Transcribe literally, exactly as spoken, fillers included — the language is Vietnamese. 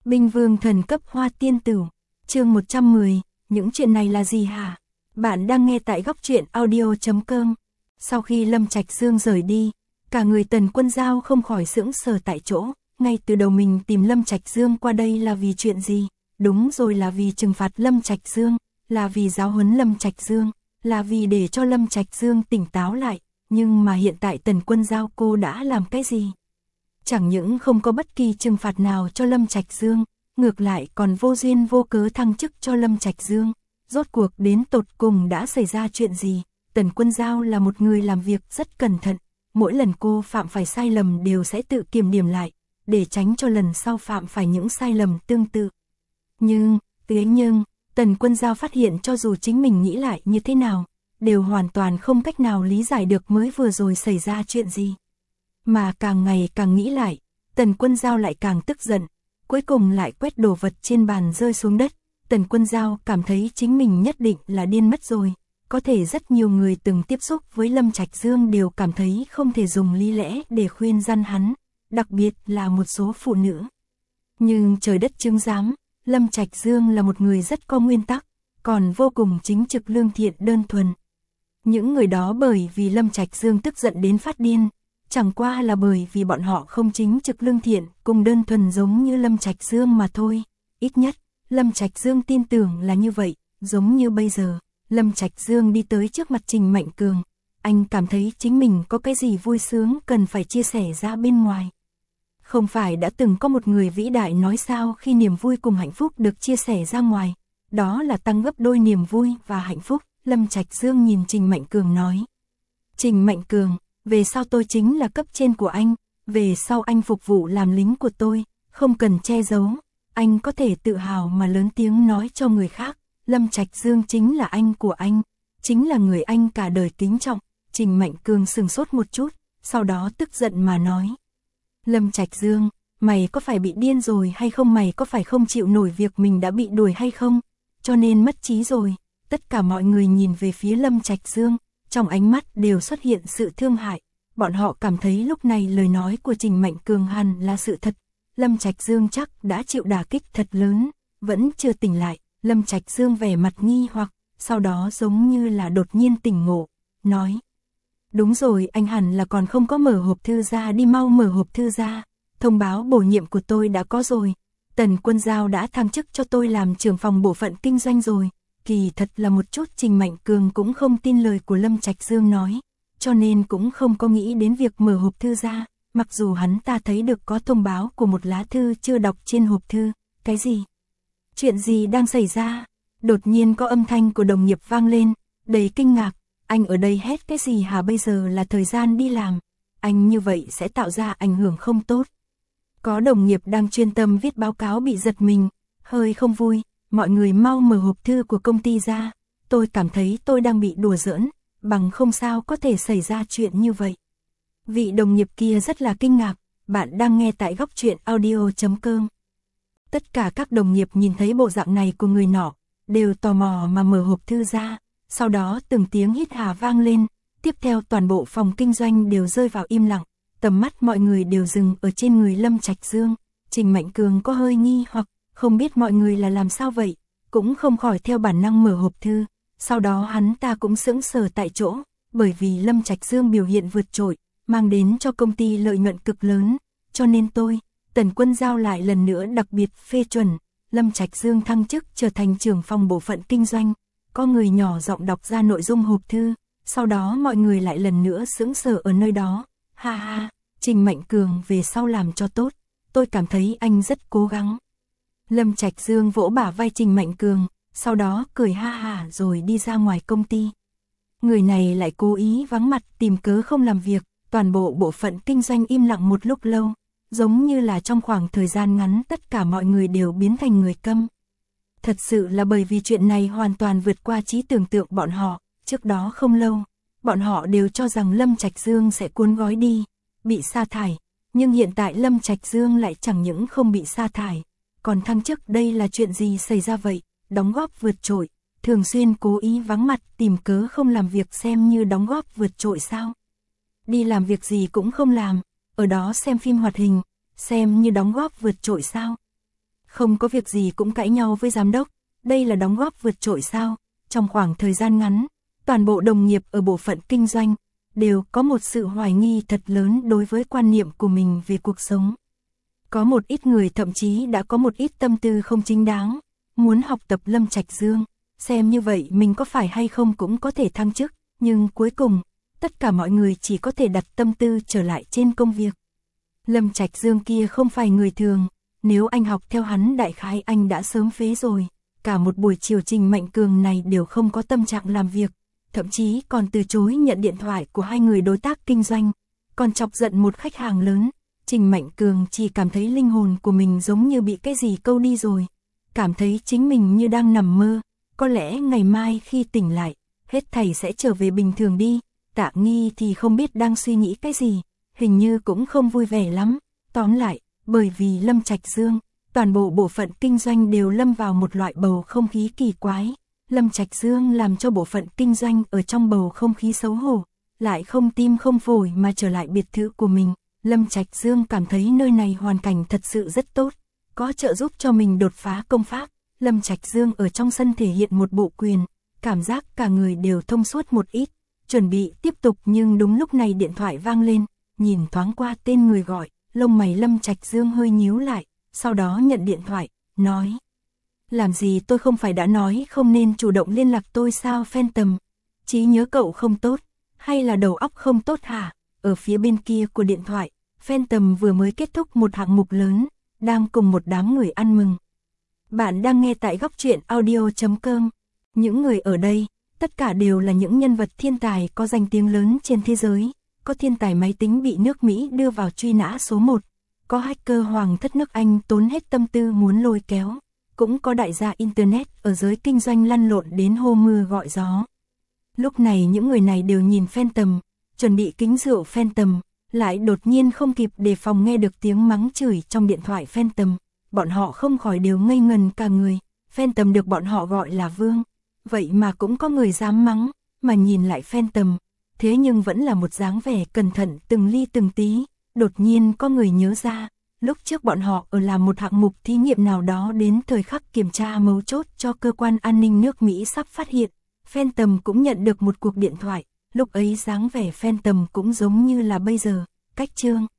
Binh vương thần cấp hoa tiên tử, chương một trăm mười, những chuyện này là gì hả? Bạn đang nghe tại góc truyện audio chấm com. Sau khi Lâm Trạch Dương rời đi, cả người Tần Quân Giao không khỏi sững sờ tại chỗ, ngay từ đầu mình tìm Lâm Trạch Dương qua đây là vì chuyện gì? Đúng rồi, là vì trừng phạt Lâm Trạch Dương, là vì giáo huấn Lâm Trạch Dương, là vì để cho Lâm Trạch Dương tỉnh táo lại, nhưng mà hiện tại Tần Quân Giao cô đã làm cái gì? Chẳng những không có bất kỳ trừng phạt nào cho Lâm Trạch Dương, ngược lại còn vô duyên vô cớ thăng chức cho Lâm Trạch Dương. Rốt cuộc đến tột cùng đã xảy ra chuyện gì? Tần Quân Giao là một người làm việc rất cẩn thận, mỗi lần cô phạm phải sai lầm đều sẽ tự kiểm điểm lại, để tránh cho lần sau phạm phải những sai lầm tương tự. Nhưng, thế nhưng, Tần Quân Giao phát hiện cho dù chính mình nghĩ lại như thế nào, đều hoàn toàn không cách nào lý giải được mới vừa rồi xảy ra chuyện gì. Mà càng ngày càng nghĩ lại, Tần Quân Giao lại càng tức giận, cuối cùng lại quét đồ vật trên bàn rơi xuống đất. Tần Quân Giao cảm thấy chính mình nhất định là điên mất rồi, có thể rất nhiều người từng tiếp xúc với Lâm Trạch Dương đều cảm thấy không thể dùng lý lẽ để khuyên răn hắn, đặc biệt là một số phụ nữ. Nhưng trời đất chứng giám, Lâm Trạch Dương là một người rất có nguyên tắc, còn vô cùng chính trực lương thiện đơn thuần. Những người đó bởi vì Lâm Trạch Dương tức giận đến phát điên, chẳng qua là bởi vì bọn họ không chính trực lương thiện cùng đơn thuần giống như Lâm Trạch Dương mà thôi. Ít nhất, Lâm Trạch Dương tin tưởng là như vậy, giống như bây giờ, Lâm Trạch Dương đi tới trước mặt Trình Mạnh Cường, anh cảm thấy chính mình có cái gì vui sướng cần phải chia sẻ ra bên ngoài. Không phải đã từng có một người vĩ đại nói sao, khi niềm vui cùng hạnh phúc được chia sẻ ra ngoài, đó là tăng gấp đôi niềm vui và hạnh phúc. Lâm Trạch Dương nhìn Trình Mạnh Cường nói. Trình Mạnh Cường, về sau tôi chính là cấp trên của anh, về sau anh phục vụ làm lính của tôi, không cần che giấu, anh có thể tự hào mà lớn tiếng nói cho người khác, Lâm Trạch Dương chính là anh của anh, chính là người anh cả đời kính trọng. Trình Mạnh Cường sừng sốt một chút, sau đó tức giận mà nói. Lâm Trạch Dương, mày có phải bị điên rồi hay không? Mày có phải không chịu nổi việc mình đã bị đuổi hay không? Cho nên mất trí rồi. Tất cả mọi người nhìn về phía Lâm Trạch Dương, trong ánh mắt đều xuất hiện sự thương hại. Bọn họ cảm thấy lúc này lời nói của Trình Mạnh Cường hẳn là sự thật. Lâm Trạch Dương chắc đã chịu đả kích thật lớn, vẫn chưa tỉnh lại. Lâm Trạch Dương vẻ mặt nghi hoặc, sau đó giống như là đột nhiên tỉnh ngộ, nói. Đúng rồi, anh hẳn là còn không có mở hộp thư ra, đi mau mở hộp thư ra. Thông báo bổ nhiệm của tôi đã có rồi. Tần Quân Giao đã thăng chức cho tôi làm trưởng phòng bộ phận kinh doanh rồi. Kỳ thật là một chút Trình Mạnh Cường cũng không tin lời của Lâm Trạch Dương nói, cho nên cũng không có nghĩ đến việc mở hộp thư ra, mặc dù hắn ta thấy được có thông báo của một lá thư chưa đọc trên hộp thư. Cái gì? Chuyện gì đang xảy ra? Đột nhiên có âm thanh của đồng nghiệp vang lên, đầy kinh ngạc. Anh ở đây hét cái gì hả? Bây giờ là thời gian đi làm, anh như vậy sẽ tạo ra ảnh hưởng không tốt. Có đồng nghiệp đang chuyên tâm viết báo cáo bị giật mình, hơi không vui. Mọi người mau mở hộp thư của công ty ra, tôi cảm thấy tôi đang bị đùa giỡn, bằng không sao có thể xảy ra chuyện như vậy. Vị đồng nghiệp kia rất là kinh ngạc. Bạn đang nghe tại góc truyện audio chấm com. Tất cả các đồng nghiệp nhìn thấy bộ dạng này của người nọ, đều tò mò mà mở hộp thư ra, sau đó từng tiếng hít hà vang lên, tiếp theo toàn bộ phòng kinh doanh đều rơi vào im lặng, tầm mắt mọi người đều dừng ở trên người Lâm Trạch Dương. Trình Mạnh Cường có hơi nghi hoặc, không biết mọi người là làm sao vậy, cũng không khỏi theo bản năng mở hộp thư, sau đó hắn ta cũng sững sờ tại chỗ, bởi vì Lâm Trạch Dương biểu hiện vượt trội, mang đến cho công ty lợi nhuận cực lớn, cho nên tôi, Tần Quân Giao lại lần nữa đặc biệt phê chuẩn, Lâm Trạch Dương thăng chức trở thành trưởng phòng bộ phận kinh doanh. Có người nhỏ giọng đọc ra nội dung hộp thư, sau đó mọi người lại lần nữa sững sờ ở nơi đó. Ha ha, Trình Mạnh Cường về sau làm cho tốt, tôi cảm thấy anh rất cố gắng. Lâm Trạch Dương vỗ bả vai Trình Mạnh Cường, sau đó cười ha ha rồi đi ra ngoài công ty. Người này lại cố ý vắng mặt tìm cớ không làm việc, toàn bộ bộ phận kinh doanh im lặng một lúc lâu, giống như là trong khoảng thời gian ngắn tất cả mọi người đều biến thành người câm. Thật sự là bởi vì chuyện này hoàn toàn vượt qua trí tưởng tượng bọn họ, trước đó không lâu, bọn họ đều cho rằng Lâm Trạch Dương sẽ cuốn gói đi, bị sa thải, nhưng hiện tại Lâm Trạch Dương lại chẳng những không bị sa thải, còn thăng chức. Đây là chuyện gì xảy ra vậy? Đóng góp vượt trội, thường xuyên cố ý vắng mặt tìm cớ không làm việc xem như đóng góp vượt trội sao? Đi làm việc gì cũng không làm, ở đó xem phim hoạt hình, xem như đóng góp vượt trội sao? Không có việc gì cũng cãi nhau với giám đốc, đây là đóng góp vượt trội sao? Trong khoảng thời gian ngắn, toàn bộ đồng nghiệp ở bộ phận kinh doanh đều có một sự hoài nghi thật lớn đối với quan niệm của mình về cuộc sống. Có một ít người thậm chí đã có một ít tâm tư không chính đáng, muốn học tập Lâm Trạch Dương, xem như vậy mình có phải hay không cũng có thể thăng chức, nhưng cuối cùng, tất cả mọi người chỉ có thể đặt tâm tư trở lại trên công việc. Lâm Trạch Dương kia không phải người thường, nếu anh học theo hắn đại khái anh đã sớm phế rồi, cả một buổi chiều Trình Mạnh Cường này đều không có tâm trạng làm việc, thậm chí còn từ chối nhận điện thoại của hai người đối tác kinh doanh, còn chọc giận một khách hàng lớn. Trình Mạnh Cường chỉ cảm thấy linh hồn của mình giống như bị cái gì câu đi rồi, cảm thấy chính mình như đang nằm mơ, có lẽ ngày mai khi tỉnh lại, hết thảy sẽ trở về bình thường đi. Tạ Nghi thì không biết đang suy nghĩ cái gì, hình như cũng không vui vẻ lắm. Tóm lại, bởi vì Lâm Trạch Dương, toàn bộ bộ phận kinh doanh đều lâm vào một loại bầu không khí kỳ quái. Lâm Trạch Dương làm cho bộ phận kinh doanh ở trong bầu không khí xấu hổ, lại không tim không phổi mà trở lại biệt thự của mình. Lâm Trạch Dương cảm thấy nơi này hoàn cảnh thật sự rất tốt, có trợ giúp cho mình đột phá công pháp. Lâm Trạch Dương ở trong sân thể hiện một bộ quyền, cảm giác cả người đều thông suốt một ít, chuẩn bị tiếp tục nhưng đúng lúc này điện thoại vang lên, nhìn thoáng qua tên người gọi, lông mày Lâm Trạch Dương hơi nhíu lại, sau đó nhận điện thoại, nói: làm gì tôi không phải đã nói không nên chủ động liên lạc tôi sao Phantom, trí nhớ cậu không tốt, hay là đầu óc không tốt hả? Ở phía bên kia của điện thoại, Phantom vừa mới kết thúc một hạng mục lớn, đang cùng một đám người ăn mừng. Bạn đang nghe tại góc truyện audio chấm com. Những người ở đây, tất cả đều là những nhân vật thiên tài có danh tiếng lớn trên thế giới. Có thiên tài máy tính bị nước Mỹ đưa vào truy nã số một. Có hacker hoàng thất nước Anh tốn hết tâm tư muốn lôi kéo. Cũng có đại gia Internet ở giới kinh doanh lăn lộn đến hô mưa gọi gió. Lúc này những người này đều nhìn Phantom, chuẩn bị kính rượu Phantom, lại đột nhiên không kịp đề phòng nghe được tiếng mắng chửi trong điện thoại Phantom. Bọn họ không khỏi đều ngây ngần cả người. Phantom được bọn họ gọi là Vương, vậy mà cũng có người dám mắng, mà nhìn lại Phantom, thế nhưng vẫn là một dáng vẻ cẩn thận từng ly từng tí. Đột nhiên có người nhớ ra, lúc trước bọn họ ở làm một hạng mục thí nghiệm nào đó đến thời khắc kiểm tra mấu chốt cho cơ quan an ninh nước Mỹ sắp phát hiện, Phantom cũng nhận được một cuộc điện thoại, lúc ấy dáng vẻ Phantom cũng giống như là bây giờ, cách Trương